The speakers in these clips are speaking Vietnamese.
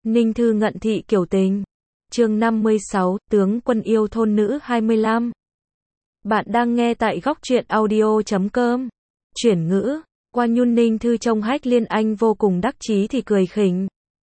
Ninh Thư ngận thị kiểu tình. Chương 56, tướng quân yêu thôn nữ 25. Bạn đang nghe tại góc truyện audio.com. Chuyển ngữ, qua nhun. Ninh Thư trông Hách Liên Anh vô cùng đắc chí thì cười khỉnh.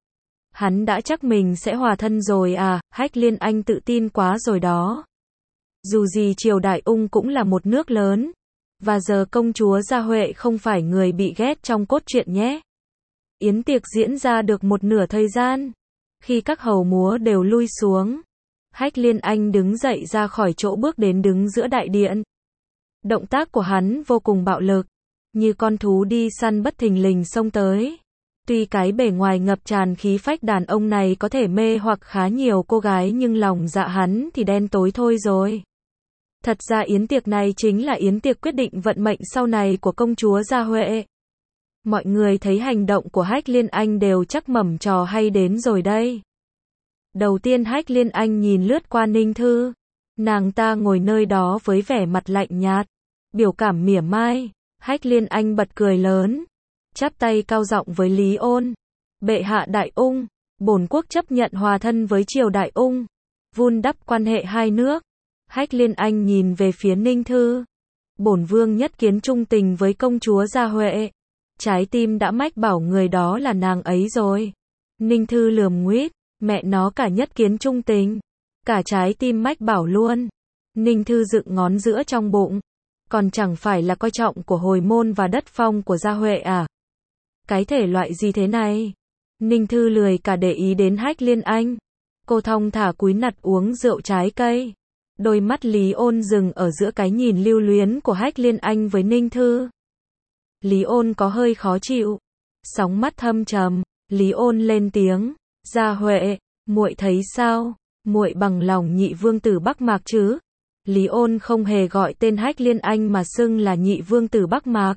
Hắn đã chắc mình sẽ hòa thân rồi à, Hách Liên Anh tự tin quá rồi đó. Dù gì Triều Đại Ung cũng là một nước lớn. Và giờ công chúa Gia Huệ không phải người bị ghét trong cốt truyện nhé. Yến tiệc diễn ra được một nửa thời gian. Khi các hầu múa đều lui xuống, Hách Liên Anh đứng dậy ra khỏi chỗ bước đến đứng giữa đại điện. Động tác của hắn vô cùng bạo lực, như con thú đi săn bất thình lình xông tới. Tuy cái bề ngoài ngập tràn khí phách đàn ông này có thể mê hoặc khá nhiều cô gái nhưng lòng dạ hắn thì đen tối thôi rồi. Thật ra yến tiệc này chính là yến tiệc quyết định vận mệnh sau này của công chúa Gia Huệ. Mọi người thấy hành động của Hách Liên Anh đều chắc mẩm trò hay đến rồi đây. Đầu tiên Hách Liên Anh nhìn lướt qua Ninh Thư. Nàng ta ngồi nơi đó với vẻ mặt lạnh nhạt, biểu cảm mỉa mai. Hách Liên Anh bật cười lớn, chắp tay cao giọng với Lý Ôn. Bệ hạ Đại Ung, bổn quốc chấp nhận hòa thân với Triều Đại Ung, vun đắp quan hệ hai nước. Hách Liên Anh nhìn về phía Ninh Thư. Bổn vương nhất kiến trung tình với công chúa Gia Huệ. Trái tim đã mách bảo người đó là nàng ấy rồi. Ninh Thư lườm nguýt, mẹ nó cả nhất kiến trung tình, cả trái tim mách bảo luôn. Ninh Thư dựng ngón giữa trong bụng. Còn chẳng phải là coi trọng của hồi môn và đất phong của Gia Huệ à? Cái thể loại gì thế này? Ninh Thư lười cả để ý đến Hách Liên Anh. Cô thong thả cúi nặt uống rượu trái cây. Đôi mắt Lý Ôn dừng ở giữa cái nhìn lưu luyến của Hách Liên Anh với Ninh Thư. Lý Ôn có hơi khó chịu, sóng mắt thâm trầm. Lý Ôn lên tiếng, Gia Huệ, muội thấy sao? Muội bằng lòng nhị vương tử Bắc Mạc chứ? Lý Ôn không hề gọi tên Hách Liên Anh mà xưng là nhị vương tử Bắc Mạc.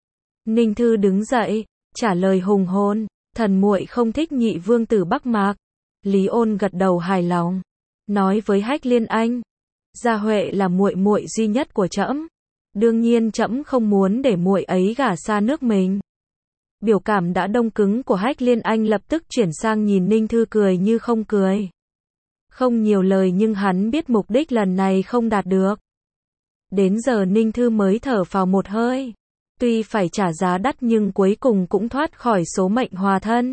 Ninh Thư đứng dậy, trả lời hùng hồn, thần muội không thích nhị vương tử Bắc Mạc. Lý Ôn gật đầu hài lòng, nói với Hách Liên Anh, Gia Huệ là muội muội duy nhất của trẫm. Đương nhiên trẫm không muốn để muội ấy gả xa nước mình. Biểu cảm đã đông cứng của Hách Liên Anh lập tức chuyển sang nhìn Ninh Thư cười như không cười. Không nhiều lời nhưng hắn biết mục đích lần này không đạt được. Đến giờ Ninh Thư mới thở phào một hơi. Tuy phải trả giá đắt nhưng cuối cùng cũng thoát khỏi số mệnh hòa thân.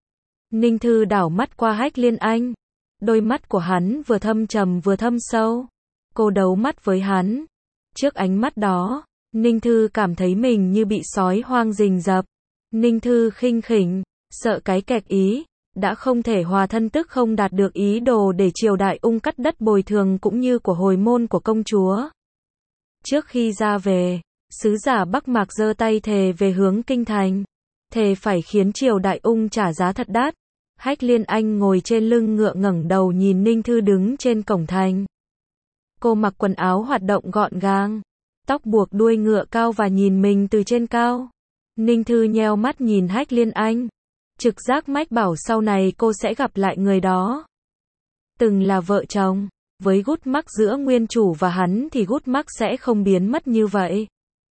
Ninh Thư đảo mắt qua Hách Liên Anh. Đôi mắt của hắn vừa thâm trầm vừa thâm sâu. Cô đấu mắt với hắn. Trước ánh mắt đó, Ninh Thư cảm thấy mình như bị sói hoang rình rập. Ninh Thư khinh khỉnh, sợ cái kẹt ý, đã không thể hòa thân tức không đạt được ý đồ để Triều Đại Ung cắt đất bồi thường cũng như của hồi môn của công chúa. Trước khi ra về, sứ giả Bắc Mạc giơ tay thề về hướng kinh thành. Thề phải khiến Triều Đại Ung trả giá thật đắt. Hách Liên Anh ngồi trên lưng ngựa ngẩng đầu nhìn Ninh Thư đứng trên cổng thành. Cô mặc quần áo hoạt động gọn gàng, tóc buộc đuôi ngựa cao và nhìn mình từ trên cao. Ninh Thư nheo mắt nhìn Hách Liên Anh. Trực giác mách bảo sau này cô sẽ gặp lại người đó. Từng là vợ chồng, với gút mắc giữa nguyên chủ và hắn thì gút mắc sẽ không biến mất như vậy.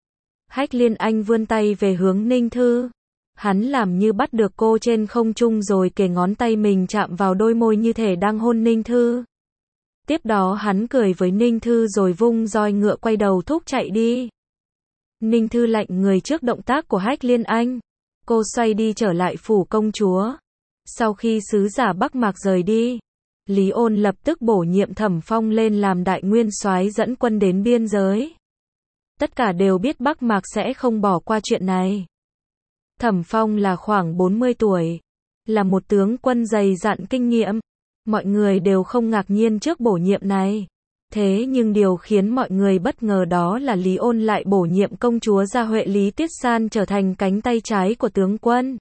Hách Liên Anh vươn tay về hướng Ninh Thư. Hắn làm như bắt được cô trên không trung rồi kề ngón tay mình chạm vào đôi môi như thể đang hôn Ninh Thư. Tiếp đó hắn cười với Ninh Thư rồi vung roi ngựa quay đầu thúc chạy đi. Ninh Thư lạnh người trước động tác của Hách Liên Anh. Cô xoay đi trở lại phủ công chúa. Sau khi sứ giả Bắc Mạc rời đi, Lý Ôn lập tức bổ nhiệm Thẩm Phong lên làm đại nguyên soái dẫn quân đến biên giới. Tất cả đều biết Bắc Mạc sẽ không bỏ qua chuyện này. Thẩm Phong là khoảng 40 tuổi, là một tướng quân dày dặn kinh nghiệm. Mọi người đều không ngạc nhiên trước bổ nhiệm này. Thế nhưng điều khiến mọi người bất ngờ đó là Lý Ôn lại bổ nhiệm công chúa Gia Huệ Lý Tiết San trở thành cánh tay trái của tướng quân.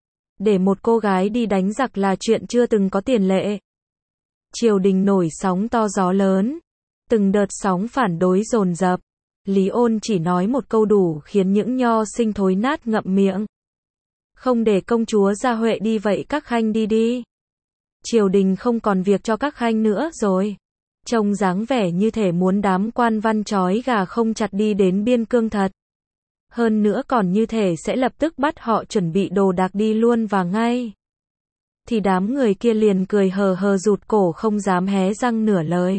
Để một cô gái đi đánh giặc là chuyện chưa từng có tiền lệ. Triều đình nổi sóng to gió lớn. Từng đợt sóng phản đối dồn dập. Lý Ôn chỉ nói một câu đủ khiến những nho sinh thối nát ngậm miệng. Không để công chúa Gia Huệ đi vậy các khanh đi đi. Triều đình không còn việc cho các khanh nữa rồi. Trông dáng vẻ như thể muốn đám quan văn trói gà không chặt đi đến biên cương thật. Hơn nữa còn như thể sẽ lập tức bắt họ chuẩn bị đồ đạc đi luôn và ngay. thì đám người kia liền cười hờ hờ rụt cổ không dám hé răng nửa lời.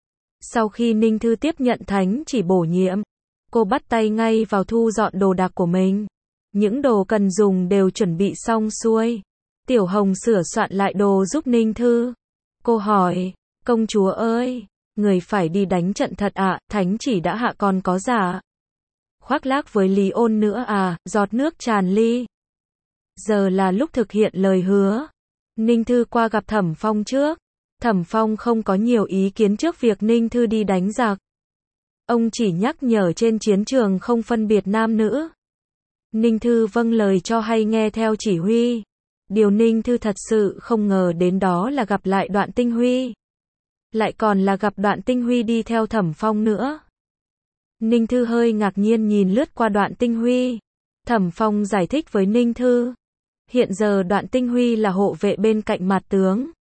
Sau khi Ninh Thư tiếp nhận thánh chỉ bổ nhiệm, cô bắt tay ngay vào thu dọn đồ đạc của mình. Những đồ cần dùng đều chuẩn bị xong xuôi. Tiểu Hồng sửa soạn lại đồ giúp Ninh Thư. Cô hỏi, công chúa ơi, người phải đi đánh trận thật ạ, thánh chỉ đã hạ còn có giả. Khoác lác với Lý Ôn nữa à, giọt nước tràn ly. Giờ là lúc thực hiện lời hứa. Ninh Thư qua gặp Thẩm Phong trước. Thẩm Phong không có nhiều ý kiến trước việc Ninh Thư đi đánh giặc. Ông chỉ nhắc nhở trên chiến trường không phân biệt nam nữ. Ninh Thư vâng lời cho hay nghe theo chỉ huy. Điều Ninh Thư thật sự không ngờ đến đó là gặp lại Đoạn Tinh Huy. Lại còn là gặp Đoạn Tinh Huy đi theo Thẩm Phong nữa. Ninh Thư hơi ngạc nhiên nhìn lướt qua Đoạn Tinh Huy. Thẩm Phong giải thích với Ninh Thư. Hiện giờ Đoạn Tinh Huy là hộ vệ bên cạnh Mạt tướng.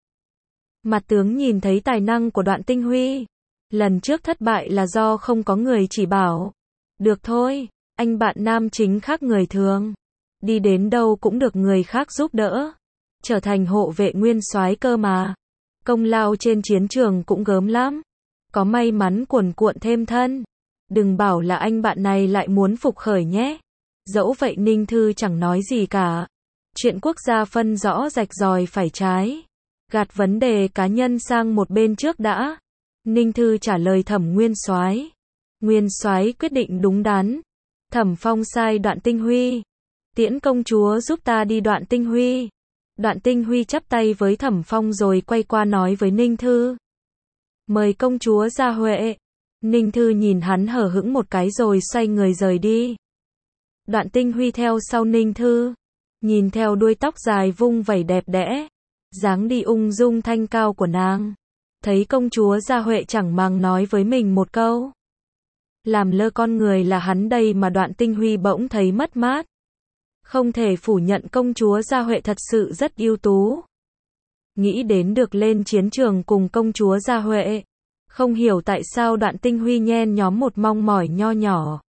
Mạt tướng nhìn thấy tài năng của Đoạn Tinh Huy. Lần trước thất bại là do không có người chỉ bảo. Được thôi, anh bạn nam chính khác người thường. Đi đến đâu cũng được người khác giúp đỡ. Trở thành hộ vệ nguyên soái cơ mà. Công lao trên chiến trường cũng gớm lắm. Có may mắn cuồn cuộn thêm thân. Đừng bảo là anh bạn này lại muốn phục khởi nhé. Dẫu vậy Ninh Thư chẳng nói gì cả. Chuyện quốc gia phân rõ rạch ròi phải trái. Gạt vấn đề cá nhân sang một bên trước đã. Ninh Thư trả lời Thẩm nguyên soái. Nguyên soái quyết định đúng đắn. Thẩm Phong sai Đoạn Tinh Huy. Tiễn công chúa giúp ta đi Đoạn Tinh Huy. Đoạn Tinh Huy chắp tay với Thẩm Phong rồi quay qua nói với Ninh Thư. Mời công chúa ra Huệ. Ninh Thư nhìn hắn hờ hững một cái rồi xoay người rời đi. Đoạn Tinh Huy theo sau Ninh Thư. Nhìn theo đuôi tóc dài vung vẩy đẹp đẽ. Dáng đi ung dung thanh cao của nàng. Thấy công chúa Gia Huệ chẳng màng nói với mình một câu. Làm lơ con người là hắn đây mà Đoạn Tinh Huy bỗng thấy mất mát. Không thể phủ nhận công chúa Gia Huệ thật sự rất ưu tú. Nghĩ đến được lên chiến trường cùng công chúa Gia Huệ. Không hiểu tại sao Đoạn Tinh Huy nhen nhóm một mong mỏi nho nhỏ.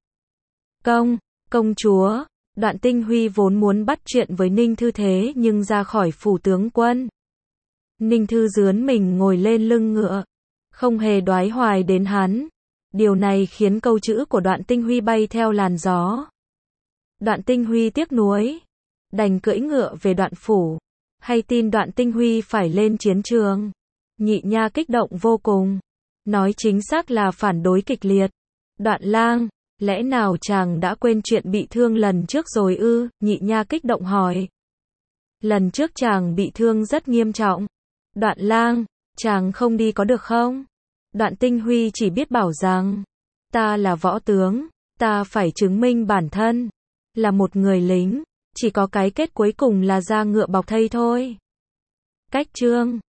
Công chúa, Đoạn Tinh Huy vốn muốn bắt chuyện với Ninh Thư thế nhưng ra khỏi phủ tướng quân. Ninh Thư rướn mình ngồi lên lưng ngựa. Không hề đoái hoài đến hắn. Điều này khiến câu chữ của Đoạn Tinh Huy bay theo làn gió. Đoạn Tinh Huy tiếc nuối. Đành cưỡi ngựa về Đoạn phủ. Hay tin Đoạn Tinh Huy phải lên chiến trường. Nhị nha kích động vô cùng. Nói chính xác là phản đối kịch liệt. Đoạn lang, lẽ nào chàng đã quên chuyện bị thương lần trước rồi ư? Nhị nha kích động hỏi. Lần trước chàng bị thương rất nghiêm trọng. Đoạn lang, chàng không đi có được không? Đoạn Tinh Huy chỉ biết bảo rằng, ta là võ tướng, ta phải chứng minh bản thân, là một người lính, chỉ có cái kết cuối cùng là ra ngựa bọc thây thôi. Cách chương